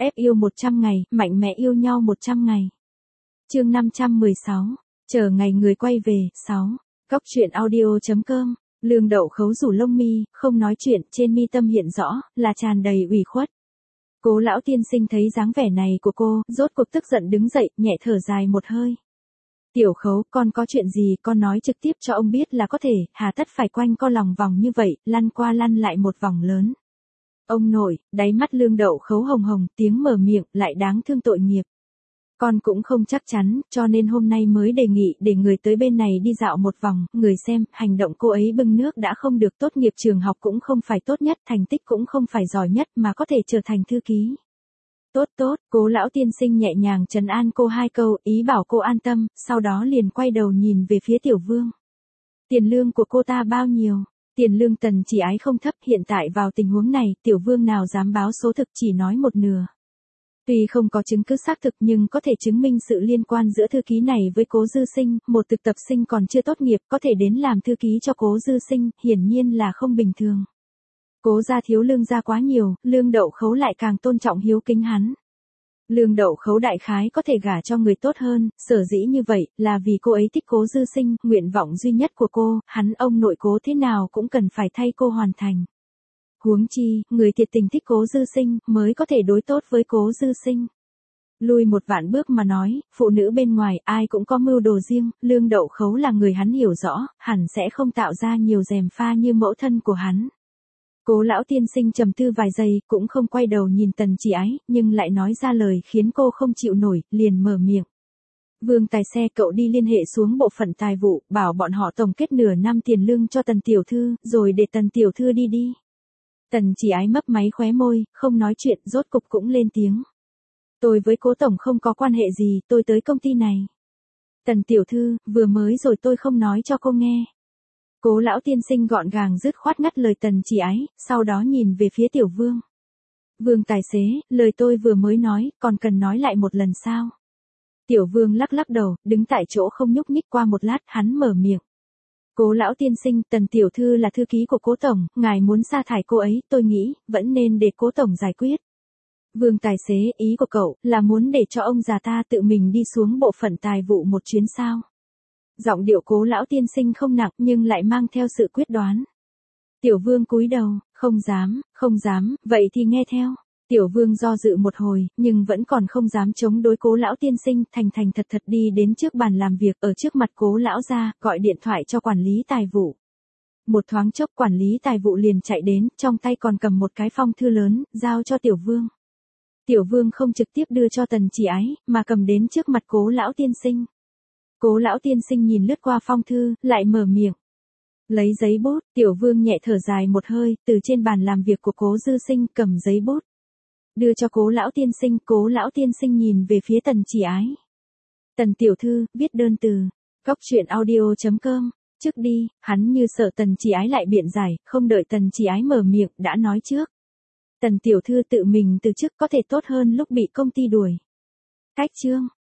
Ép yêu 100 ngày, mạnh mẽ yêu nhau 100 ngày. Chương 516. Chờ ngày người quay về. 6. Cóc truyện audio.com. Lương Đậu Khấu rủ lông mi, không nói chuyện, trên mi tâm hiện rõ là tràn đầy ủy khuất. Cố lão tiên sinh thấy dáng vẻ này của cô, rốt cuộc tức giận đứng dậy, nhẹ thở dài một hơi. Tiểu Khấu, con có chuyện gì, con nói trực tiếp cho ông biết là có thể, hà tất phải quanh co lòng vòng như vậy, lăn qua lăn lại một vòng lớn. Ông nội, đáy mắt Lương Đậu Khấu hồng hồng, tiếng mở miệng, lại đáng thương tội nghiệp. Con cũng không chắc chắn, cho nên hôm nay mới đề nghị để người tới bên này đi dạo một vòng, người xem, hành động cô ấy bưng nước đã không được, tốt nghiệp trường học cũng không phải tốt nhất, thành tích cũng không phải giỏi nhất mà có thể trở thành thư ký. Tốt tốt, Cố lão tiên sinh nhẹ nhàng trấn an cô hai câu, ý bảo cô an tâm, sau đó liền quay đầu nhìn về phía Tiểu Vương. Tiền lương của cô ta bao nhiêu? Tiền lương Tần Chỉ Ái không thấp, hiện tại vào tình huống này, Tiểu Vương nào dám báo số thực, chỉ nói một nửa. Tuy không có chứng cứ xác thực nhưng có thể chứng minh sự liên quan giữa thư ký này với Cố Dư Sinh, một thực tập sinh còn chưa tốt nghiệp có thể đến làm thư ký cho Cố Dư Sinh, hiển nhiên là không bình thường. Cố gia thiếu Lương gia quá nhiều, Lương Đậu Khấu lại càng tôn trọng hiếu kính hắn. Lương Đậu Khấu đại khái có thể gả cho người tốt hơn, sở dĩ như vậy là vì cô ấy thích Cố Dư Sinh, nguyện vọng duy nhất của cô, hắn ông nội Cố thế nào cũng cần phải thay cô hoàn thành. Huống chi, người thiệt tình thích Cố Dư Sinh mới có thể đối tốt với Cố Dư Sinh. Lui một vạn bước mà nói, phụ nữ bên ngoài ai cũng có mưu đồ riêng, Lương Đậu Khấu là người hắn hiểu rõ, hẳn sẽ không tạo ra nhiều gièm pha như mẫu thân của hắn. Cố lão tiên sinh trầm tư vài giây, cũng không quay đầu nhìn Tần Chỉ Ái, nhưng lại nói ra lời khiến cô không chịu nổi, liền mở miệng. Vương tài xe, cậu đi liên hệ xuống bộ phận tài vụ, bảo bọn họ tổng kết nửa năm tiền lương cho Tần tiểu thư, rồi để Tần tiểu thư đi. Tần Chỉ Ái mấp máy khóe môi, không nói chuyện, rốt cục cũng lên tiếng. Tôi với Cố tổng không có quan hệ gì, tôi tới công ty này. Tần tiểu thư, vừa mới rồi tôi không nói cho cô nghe. Cố lão tiên sinh gọn gàng dứt khoát ngắt lời Tần Chỉ Ái, sau đó nhìn về phía Tiểu Vương. Vương tài xế, lời tôi vừa mới nói, còn cần nói lại một lần sao? Tiểu Vương lắc lắc đầu, đứng tại chỗ không nhúc nhích, qua một lát, hắn mở miệng. Cố lão tiên sinh, Tần tiểu thư là thư ký của Cố tổng, ngài muốn sa thải cô ấy, tôi nghĩ, vẫn nên để Cố tổng giải quyết. Vương tài xế, ý của cậu, là muốn để cho ông già ta tự mình đi xuống bộ phận tài vụ một chuyến sao? Giọng điệu Cố lão tiên sinh không nặng nhưng lại mang theo sự quyết đoán. Tiểu Vương cúi đầu, không dám, vậy thì nghe theo. Tiểu Vương do dự một hồi, nhưng vẫn còn không dám chống đối Cố lão tiên sinh, thành thật đi đến trước bàn làm việc, ở trước mặt Cố lão ra, gọi điện thoại cho quản lý tài vụ. Một thoáng chốc quản lý tài vụ liền chạy đến, trong tay còn cầm một cái phong thư lớn, giao cho Tiểu Vương. Tiểu Vương không trực tiếp đưa cho Tần Chỉ Ái, mà cầm đến trước mặt Cố lão tiên sinh. Cố lão tiên sinh nhìn lướt qua phong thư, lại mở miệng. Lấy giấy bút, Tiểu Vương nhẹ thở dài một hơi, từ trên bàn làm việc của Cố Dư Sinh cầm giấy bút. Đưa cho Cố lão tiên sinh nhìn về phía Tần Chỉ Ái. Tần tiểu thư, viết đơn từ. Cóc truyện audio.com. Trước đi, hắn như sợ Tần Chỉ Ái lại biện giải, không đợi Tần Chỉ Ái mở miệng, đã nói trước. Tần tiểu thư tự mình từ chức có thể tốt hơn lúc bị công ty đuổi. Cách chương.